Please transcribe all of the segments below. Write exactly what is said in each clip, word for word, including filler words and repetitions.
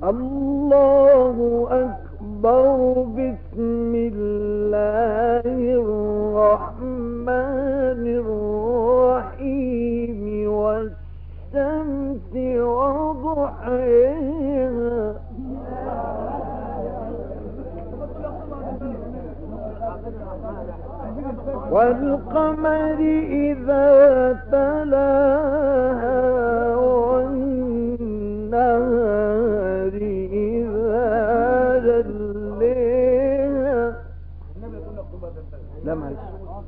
الله أكبر. بسم الله الرحمن الرحيم. والشمس وضحيها والقمر إذا تلاها والنهار إذا جليها. لا معلش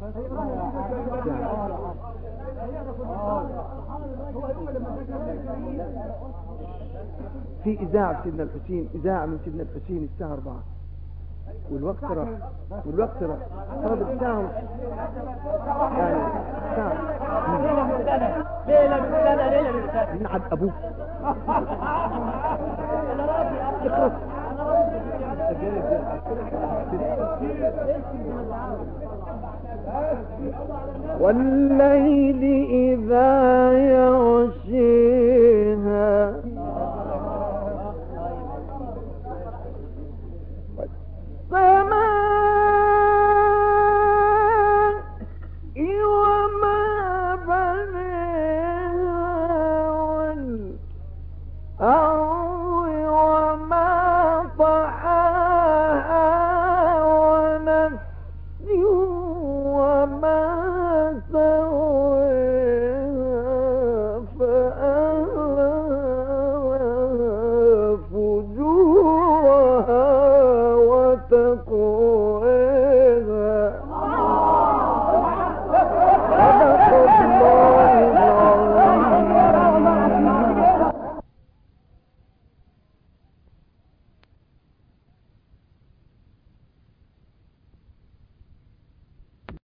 في إذاعة سيدنا الحسين، إذاعة من سيدنا الحسين الساعة أربعة والوقت راح والوقت راح فاضل ساعة يعني ساعة. ليلة بالسنة ليلة بالسنة نعد أبوك والليل إذا يغشي